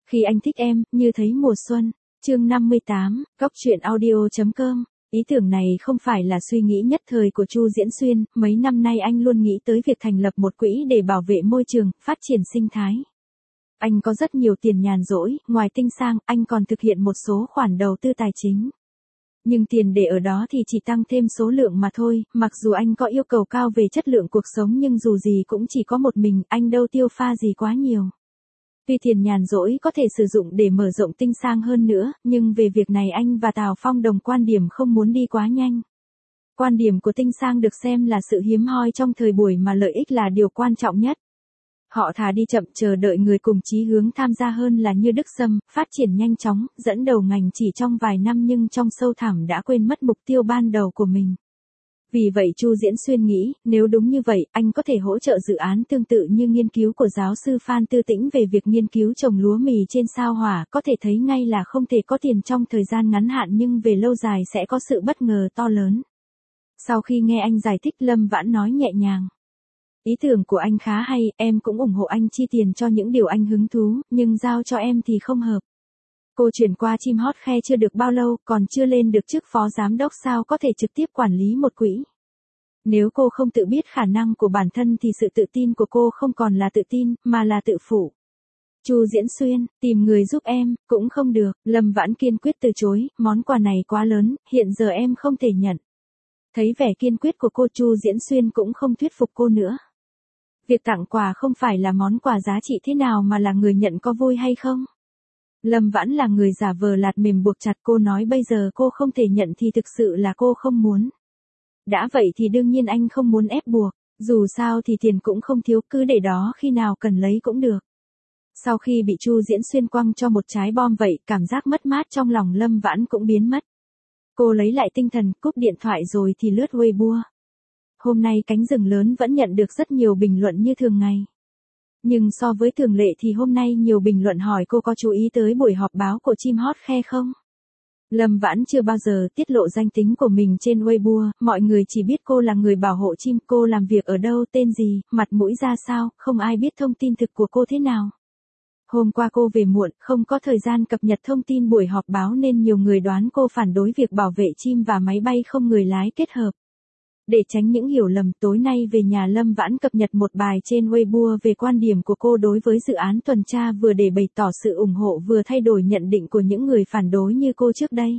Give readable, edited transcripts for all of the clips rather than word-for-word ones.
Khi anh thích em, như thấy mùa xuân. Chương 58, Góc truyện audio.com. Ý tưởng này không phải là suy nghĩ nhất thời của Chu Diễn Xuyên, mấy năm nay anh luôn nghĩ tới việc thành lập một quỹ để bảo vệ môi trường, phát triển sinh thái. Anh có rất nhiều tiền nhàn rỗi, ngoài tinh sang, anh còn thực hiện một số khoản đầu tư tài chính. Nhưng tiền để ở đó thì chỉ tăng thêm số lượng mà thôi, mặc dù anh có yêu cầu cao về chất lượng cuộc sống nhưng dù gì cũng chỉ có một mình, anh đâu tiêu pha gì quá nhiều. Tuy tiền nhàn rỗi có thể sử dụng để mở rộng tinh sang hơn nữa, nhưng về việc này anh và Tào Phong đồng quan điểm không muốn đi quá nhanh. Quan điểm của tinh sang được xem là sự hiếm hoi trong thời buổi mà lợi ích là điều quan trọng nhất. Họ thà đi chậm chờ đợi người cùng chí hướng tham gia hơn là như Đức Sâm, phát triển nhanh chóng, dẫn đầu ngành chỉ trong vài năm nhưng trong sâu thẳm đã quên mất mục tiêu ban đầu của mình. Vì vậy Chu Diễn Xuyên nghĩ, nếu đúng như vậy, anh có thể hỗ trợ dự án tương tự như nghiên cứu của giáo sư Phan Tư Tĩnh về việc nghiên cứu trồng lúa mì trên sao Hỏa, có thể thấy ngay là không thể có tiền trong thời gian ngắn hạn nhưng về lâu dài sẽ có sự bất ngờ to lớn. Sau khi nghe anh giải thích, Lâm Vãn nói nhẹ nhàng. Ý tưởng của anh khá hay, em cũng ủng hộ anh chi tiền cho những điều anh hứng thú, nhưng giao cho em thì không hợp. Cô chuyển qua chim hót khe chưa được bao lâu, còn chưa lên được chức phó giám đốc sao có thể trực tiếp quản lý một quỹ. Nếu cô không tự biết khả năng của bản thân thì sự tự tin của cô không còn là tự tin, mà là tự phụ. Chu Diễn Xuyên, tìm người giúp em, cũng không được, Lâm Vãn kiên quyết từ chối, món quà này quá lớn, hiện giờ em không thể nhận. Thấy vẻ kiên quyết của cô, Chu Diễn Xuyên cũng không thuyết phục cô nữa. Việc tặng quà không phải là món quà giá trị thế nào mà là người nhận có vui hay không. Lâm Vãn là người giả vờ lạt mềm buộc chặt, cô nói bây giờ cô không thể nhận thì thực sự là cô không muốn. Đã vậy thì đương nhiên anh không muốn ép buộc, dù sao thì tiền cũng không thiếu, cứ để đó khi nào cần lấy cũng được. Sau khi bị Chu Diễn Xuyên quăng cho một trái bom vậy, cảm giác mất mát trong lòng Lâm Vãn cũng biến mất. Cô lấy lại tinh thần, cúp điện thoại rồi thì lướt Weibo. Hôm nay cánh rừng lớn vẫn nhận được rất nhiều bình luận như thường ngày. Nhưng so với thường lệ thì hôm nay nhiều bình luận hỏi cô có chú ý tới buổi họp báo của chim hót khe không? Lâm Vãn chưa bao giờ tiết lộ danh tính của mình trên Weibo, mọi người chỉ biết cô là người bảo hộ chim, cô làm việc ở đâu, tên gì, mặt mũi ra sao, không ai biết thông tin thực của cô thế nào. Hôm qua cô về muộn, không có thời gian cập nhật thông tin buổi họp báo nên nhiều người đoán cô phản đối việc bảo vệ chim và máy bay không người lái kết hợp. Để tránh những hiểu lầm, tối nay về nhà Lâm Vãn cập nhật một bài trên Weibo về quan điểm của cô đối với dự án tuần tra, vừa để bày tỏ sự ủng hộ vừa thay đổi nhận định của những người phản đối như cô trước đây.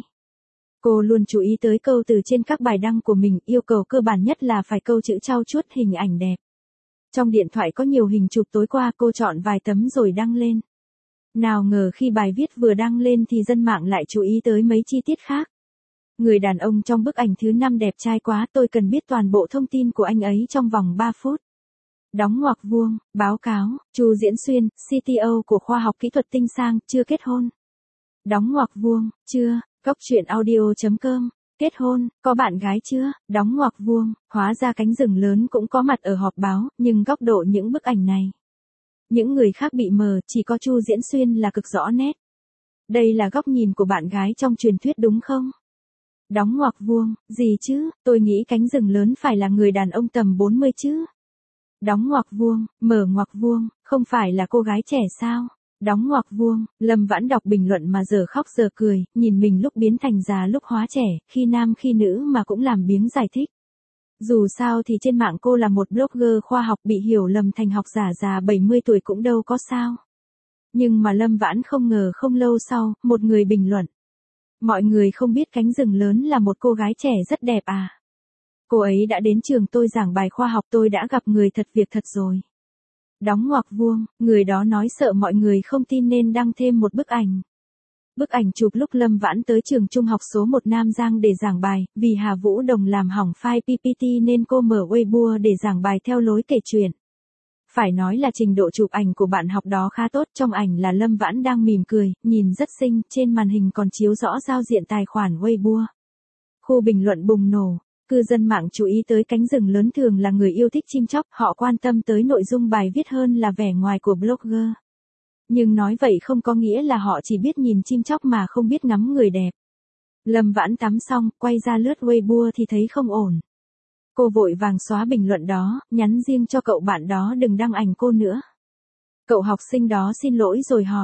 Cô luôn chú ý tới câu từ trên các bài đăng của mình, yêu cầu cơ bản nhất là phải câu chữ trau chuốt hình ảnh đẹp. Trong điện thoại có nhiều hình chụp, tối qua cô chọn vài tấm rồi đăng lên. Nào ngờ khi bài viết vừa đăng lên thì dân mạng lại chú ý tới mấy chi tiết khác. Người đàn ông trong bức ảnh thứ 5 đẹp trai quá, tôi cần biết toàn bộ thông tin của anh ấy trong vòng 3 phút. Đóng ngoặc vuông, báo cáo, Chu Diễn Xuyên, CTO của khoa học kỹ thuật tinh sang, chưa kết hôn. Đóng ngoặc vuông, chưa, Góc truyện audio.com, kết hôn, có bạn gái chưa, đóng ngoặc vuông, hóa ra cánh rừng lớn cũng có mặt ở họp báo, nhưng góc độ những bức ảnh này. Những người khác bị mờ, chỉ có Chu Diễn Xuyên là cực rõ nét. Đây là góc nhìn của bạn gái trong truyền thuyết đúng không? Đóng ngoặc vuông, gì chứ, tôi nghĩ cánh rừng lớn phải là người đàn ông tầm 40 chứ. Đóng ngoặc vuông, mở ngoặc vuông, không phải là cô gái trẻ sao? Đóng ngoặc vuông, Lâm Vãn đọc bình luận mà giờ khóc giờ cười, nhìn mình lúc biến thành già lúc hóa trẻ, khi nam khi nữ mà cũng làm biếng giải thích. Dù sao thì trên mạng cô là một blogger khoa học, bị hiểu lầm thành học giả già 70 tuổi cũng đâu có sao. Nhưng mà Lâm Vãn không ngờ không lâu sau, một người bình luận. Mọi người không biết cánh rừng lớn là một cô gái trẻ rất đẹp à. Cô ấy đã đến trường tôi giảng bài khoa học, tôi đã gặp người thật việc thật rồi. Đóng ngoặc vuông, người đó nói sợ mọi người không tin nên đăng thêm một bức ảnh. Bức ảnh chụp lúc Lâm Vãn tới trường trung học số 1 Nam Giang để giảng bài, vì Hà Vũ Đồng làm hỏng file PPT nên cô mở Weibo để giảng bài theo lối kể chuyện. Phải nói là trình độ chụp ảnh của bạn học đó khá tốt, trong ảnh là Lâm Vãn đang mỉm cười, nhìn rất xinh, trên màn hình còn chiếu rõ giao diện tài khoản Weibo. Khu bình luận bùng nổ, cư dân mạng chú ý tới cánh rừng lớn thường là người yêu thích chim chóc, họ quan tâm tới nội dung bài viết hơn là vẻ ngoài của blogger. Nhưng nói vậy không có nghĩa là họ chỉ biết nhìn chim chóc mà không biết ngắm người đẹp. Lâm Vãn tắm xong, quay ra lướt Weibo thì thấy không ổn. Cô vội vàng xóa bình luận đó, nhắn riêng cho cậu bạn đó đừng đăng ảnh cô nữa. Cậu học sinh đó xin lỗi rồi hỏi,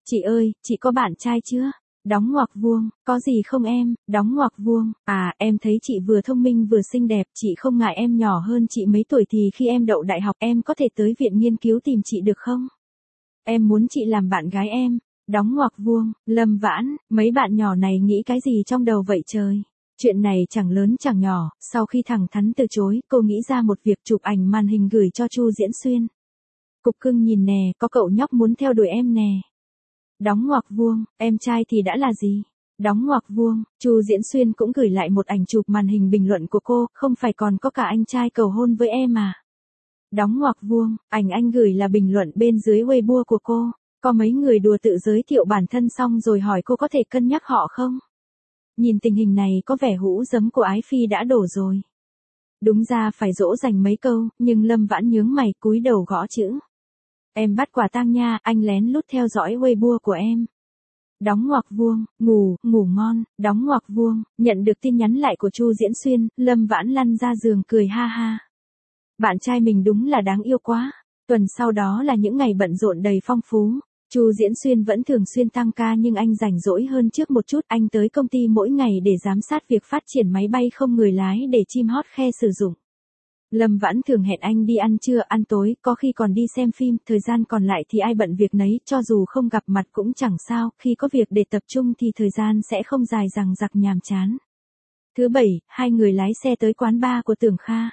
Chị ơi, chị có bạn trai chưa? Đóng ngoặc vuông, có gì không em? Đóng ngoặc vuông, à, em thấy chị vừa thông minh vừa xinh đẹp, chị không ngại em nhỏ hơn chị mấy tuổi thì khi em đậu đại học em có thể tới viện nghiên cứu tìm chị được không? Em muốn chị làm bạn gái em. Đóng ngoặc vuông, Lâm Vãn, mấy bạn nhỏ này nghĩ cái gì trong đầu vậy trời? Chuyện này chẳng lớn chẳng nhỏ, sau khi thẳng thắn từ chối, cô nghĩ ra một việc chụp ảnh màn hình gửi cho Chu Diễn Xuyên. Cục cưng nhìn nè, có cậu nhóc muốn theo đuổi em nè. Đóng ngoặc vuông, em trai thì đã là gì? Đóng ngoặc vuông, Chu Diễn Xuyên cũng gửi lại một ảnh chụp màn hình bình luận của cô, không phải còn có cả anh trai cầu hôn với em à? Đóng ngoặc vuông, ảnh anh gửi là bình luận bên dưới Weibo của cô. Có mấy người đùa tự giới thiệu bản thân xong rồi hỏi cô có thể cân nhắc họ không? Nhìn tình hình này có vẻ hũ giấm của Ái Phi đã đổ rồi. Đúng ra phải dỗ dành mấy câu, nhưng Lâm Vãn nhướng mày cúi đầu gõ chữ. Em bắt quả tang nha, anh lén lút theo dõi Weibo của em. Đóng ngoặc vuông, ngủ ngon, đóng ngoặc vuông, nhận được tin nhắn lại của Chu Diễn Xuyên, Lâm Vãn lăn ra giường cười ha ha. Bạn trai mình đúng là đáng yêu quá. Tuần sau đó là những ngày bận rộn đầy phong phú. Chu Diễn Xuyên vẫn thường xuyên tăng ca nhưng anh rảnh rỗi hơn trước một chút. Anh tới công ty mỗi ngày để giám sát việc phát triển máy bay không người lái để chim hót khe sử dụng. Lâm Vãn thường hẹn anh đi ăn trưa, ăn tối, có khi còn đi xem phim, thời gian còn lại thì ai bận việc nấy, cho dù không gặp mặt cũng chẳng sao, khi có việc để tập trung thì thời gian sẽ không dài dằng dặc nhàm chán. Thứ bảy, hai người lái xe tới quán bar của Tưởng Kha.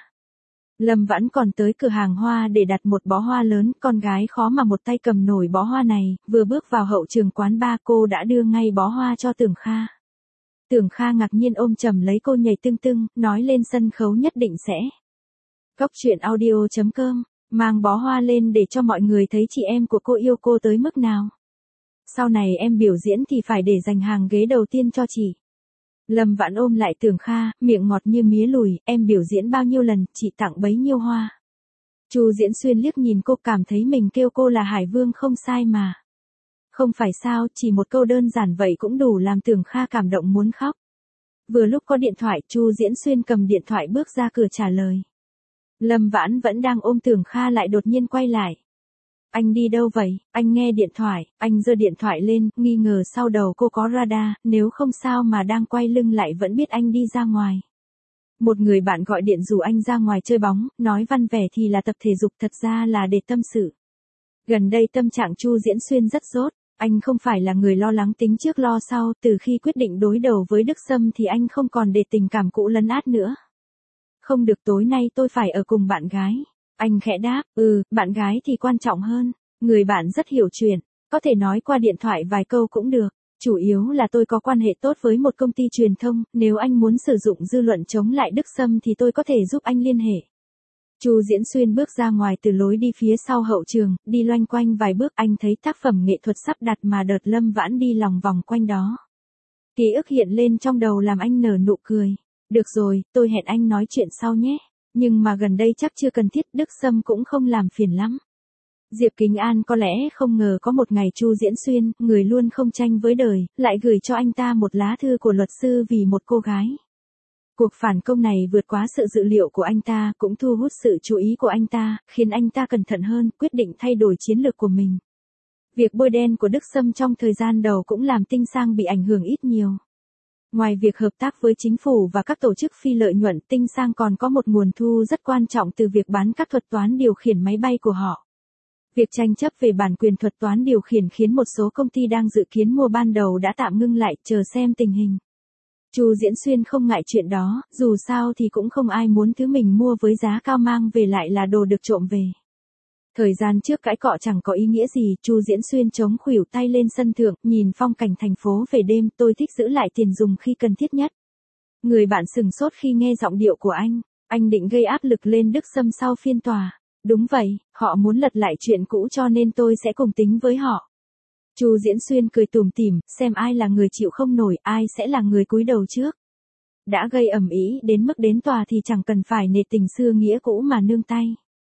Lâm Vãn còn tới cửa hàng hoa để đặt một bó hoa lớn, con gái khó mà một tay cầm nổi bó hoa này, vừa bước vào hậu trường quán bar cô đã đưa ngay bó hoa cho Tưởng Kha. Tưởng Kha ngạc nhiên ôm chầm lấy cô nhảy tưng tưng, nói lên sân khấu nhất định sẽ. Cóc truyện audio.com, mang bó hoa lên để cho mọi người thấy chị em của cô yêu cô tới mức nào. Sau này em biểu diễn thì phải để dành hàng ghế đầu tiên cho chị. Lâm Vãn ôm lại Tưởng Kha, miệng ngọt như mía lùi, em biểu diễn bao nhiêu lần, chị tặng bấy nhiêu hoa. Chu Diễn Xuyên liếc nhìn cô cảm thấy mình kêu cô là Hải Vương không sai mà. Không phải sao, chỉ một câu đơn giản vậy cũng đủ làm Tưởng Kha cảm động muốn khóc. Vừa lúc có điện thoại, Chu Diễn Xuyên cầm điện thoại bước ra cửa trả lời. Lâm Vãn vẫn đang ôm Tưởng Kha lại đột nhiên quay lại. Anh đi đâu vậy? Anh nghe điện thoại, anh giơ điện thoại lên, nghi ngờ sau đầu cô có radar, nếu không sao mà đang quay lưng lại vẫn biết anh đi ra ngoài. Một người bạn gọi điện rủ anh ra ngoài chơi bóng, nói văn vẻ thì là tập thể dục thật ra là để tâm sự. Gần đây tâm trạng Chu Diễn Xuyên rất dốt, anh không phải là người lo lắng tính trước lo sau, từ khi quyết định đối đầu với Đức Sâm thì anh không còn để tình cảm cũ lấn át nữa. Không được, tối nay tôi phải ở cùng bạn gái. Anh khẽ đáp, bạn gái thì quan trọng hơn. Người bạn rất hiểu chuyện, có thể nói qua điện thoại vài câu cũng được. Chủ yếu là tôi có quan hệ tốt với một công ty truyền thông, nếu anh muốn sử dụng dư luận chống lại Đức Sâm thì tôi có thể giúp anh liên hệ. Chu Diễn Xuyên bước ra ngoài từ lối đi phía sau hậu trường, đi loanh quanh vài bước anh thấy tác phẩm nghệ thuật sắp đặt mà đợt Lâm Vãn đi lòng vòng quanh đó. Ký ức hiện lên trong đầu làm anh nở nụ cười. Được rồi, tôi hẹn anh nói chuyện sau nhé. Nhưng mà gần đây chắc chưa cần thiết, Đức Sâm cũng không làm phiền lắm. Diệp Kính An có lẽ không ngờ có một ngày Chu Diễn Xuyên, người luôn không tranh với đời, lại gửi cho anh ta một lá thư của luật sư vì một cô gái. Cuộc phản công này vượt quá sự dự liệu của anh ta, cũng thu hút sự chú ý của anh ta, khiến anh ta cẩn thận hơn, quyết định thay đổi chiến lược của mình. Việc bôi đen của Đức Sâm trong thời gian đầu cũng làm Tinh Sang bị ảnh hưởng ít nhiều. Ngoài việc hợp tác với chính phủ và các tổ chức phi lợi nhuận, Tinh Sang còn có một nguồn thu rất quan trọng từ việc bán các thuật toán điều khiển máy bay của họ. Việc tranh chấp về bản quyền thuật toán điều khiển khiến một số công ty đang dự kiến mua ban đầu đã tạm ngưng lại, chờ xem tình hình. Chu Diễn Xuyên không ngại chuyện đó, dù sao thì cũng không ai muốn thứ mình mua với giá cao mang về lại là đồ được trộm về. Thời gian trước cãi cọ chẳng có ý nghĩa gì, Chu Diễn Xuyên chống khuỷu tay lên sân thượng, nhìn phong cảnh thành phố về đêm, tôi thích giữ lại tiền dùng khi cần thiết nhất. Người bạn sừng sốt khi nghe giọng điệu của anh định gây áp lực lên Đức Sâm sau phiên tòa. Đúng vậy, họ muốn lật lại chuyện cũ cho nên tôi sẽ cùng tính với họ. Chu Diễn Xuyên cười tủm tỉm, xem ai là người chịu không nổi, ai sẽ là người cúi đầu trước. Đã gây ầm ĩ đến mức đến tòa thì chẳng cần phải nể tình xưa nghĩa cũ mà nương tay.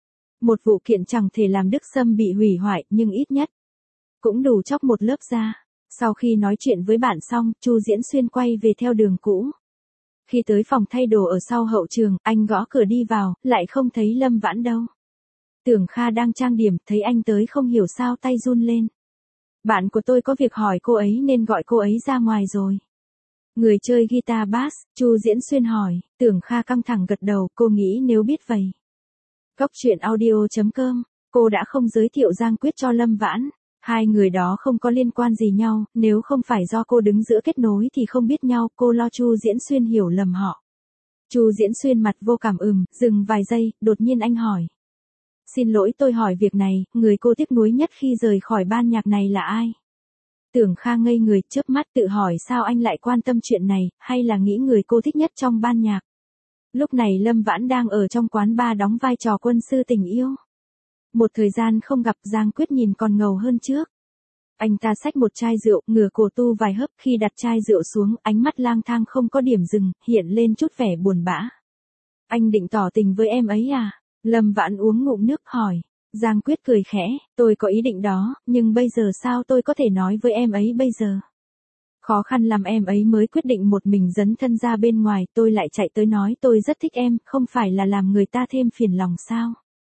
Một vụ kiện chẳng thể làm Đức Sâm bị hủy hoại, nhưng ít nhất cũng đủ chóc một lớp da. Sau khi nói chuyện với bạn xong, Chu Diễn Xuyên quay về theo đường cũ. Khi tới phòng thay đồ ở sau hậu trường, anh gõ cửa đi vào, lại không thấy Lâm Vãn đâu. Tưởng Kha đang trang điểm, thấy anh tới không hiểu sao tay run lên. Bạn của tôi có việc hỏi cô ấy nên gọi cô ấy ra ngoài rồi. Người chơi guitar bass, Chu Diễn Xuyên hỏi, Tưởng Kha căng thẳng gật đầu, cô nghĩ nếu biết vậy. Góc truyện audio.com, cô đã không giới thiệu Giang Quyết cho Lâm Vãn. Hai người đó không có liên quan gì nhau, nếu không phải do cô đứng giữa kết nối thì không biết nhau, cô lo Chu Diễn Xuyên hiểu lầm họ. Chu Diễn Xuyên mặt vô cảm dừng vài giây, đột nhiên anh hỏi. Xin lỗi tôi hỏi việc này, người cô tiếc nuối nhất khi rời khỏi ban nhạc này là ai? Tưởng Kha ngây người, chớp mắt tự hỏi sao anh lại quan tâm chuyện này, hay là nghĩ người cô thích nhất trong ban nhạc. Lúc này Lâm Vãn đang ở trong quán bar đóng vai trò quân sư tình yêu. Một thời gian không gặp, Giang Quyết nhìn còn ngầu hơn trước. Anh ta xách một chai rượu, ngửa cổ tu vài hớp, khi đặt chai rượu xuống, ánh mắt lang thang không có điểm dừng, hiện lên chút vẻ buồn bã. Anh định tỏ tình với em ấy à? Lâm Vãn uống ngụm nước hỏi. Giang Quyết cười khẽ, tôi có ý định đó, nhưng bây giờ sao tôi có thể nói với em ấy bây giờ? Khó khăn lắm em ấy mới quyết định một mình dấn thân ra bên ngoài, tôi lại chạy tới nói tôi rất thích em, không phải là làm người ta thêm phiền lòng sao?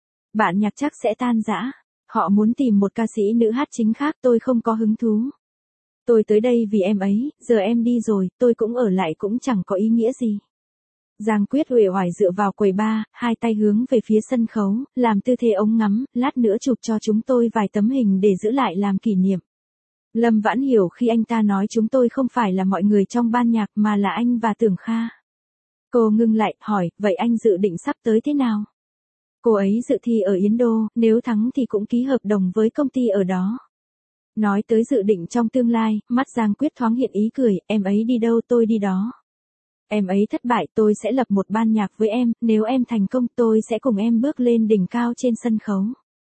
Bạn nhạc chắc sẽ tan rã. Họ muốn tìm một ca sĩ nữ hát chính khác, tôi không có hứng thú. Tôi tới đây vì em ấy, giờ em đi rồi, tôi cũng ở lại cũng chẳng có ý nghĩa gì. Giang Quyết uể oải dựa vào quầy bar, hai tay hướng về phía sân khấu, làm tư thế ống ngắm, lát nữa chụp cho chúng tôi vài tấm hình để giữ lại làm kỷ niệm. Lâm Vãn hiểu khi anh ta nói chúng tôi không phải là mọi người trong ban nhạc mà là anh và Tưởng Kha. Cô ngưng lại, hỏi, vậy anh dự định sắp tới thế nào? Cô ấy dự thi ở Yến Đô, nếu thắng thì cũng ký hợp đồng với công ty ở đó. Nói tới dự định trong tương lai, mắt Giang Quyết thoáng hiện ý cười, em ấy đi đâu tôi đi đó. Em ấy thất bại tôi sẽ lập một ban nhạc với em, nếu em thành công tôi sẽ cùng em bước lên đỉnh cao trên sân khấu.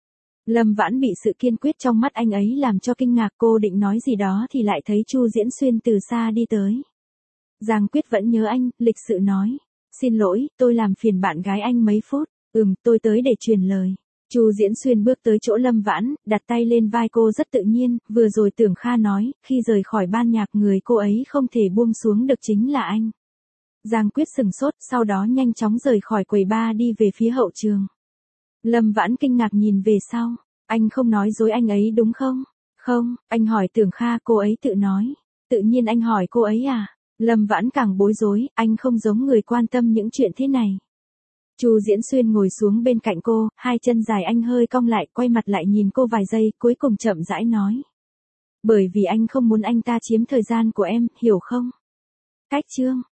Lâm Vãn bị sự kiên quyết trong mắt anh ấy làm cho kinh ngạc, cô định nói gì đó thì lại thấy Chu Diễn Xuyên từ xa đi tới. Giang Quyết vẫn nhớ anh, lịch sự nói. Xin lỗi, tôi làm phiền bạn gái anh mấy phút. Tôi tới để truyền lời. Chu Diễn Xuyên bước tới chỗ Lâm Vãn, đặt tay lên vai cô rất tự nhiên, vừa rồi Tưởng Kha nói, khi rời khỏi ban nhạc người cô ấy không thể buông xuống được chính là anh. Giang Quyết sừng sốt, sau đó nhanh chóng rời khỏi quầy bar đi về phía hậu trường. Lâm Vãn kinh ngạc nhìn về sau, anh không nói dối anh ấy đúng không? Không, anh hỏi Tưởng Kha, cô ấy tự nói. Tự nhiên anh hỏi cô ấy à? Lâm Vãn càng bối rối, anh không giống người quan tâm những chuyện thế này. Chu Diễn Xuyên ngồi xuống bên cạnh cô, hai chân dài anh hơi cong lại, quay mặt lại nhìn cô vài giây, cuối cùng chậm rãi nói. Bởi vì anh không muốn anh ta chiếm thời gian của em, hiểu không? Cách chương.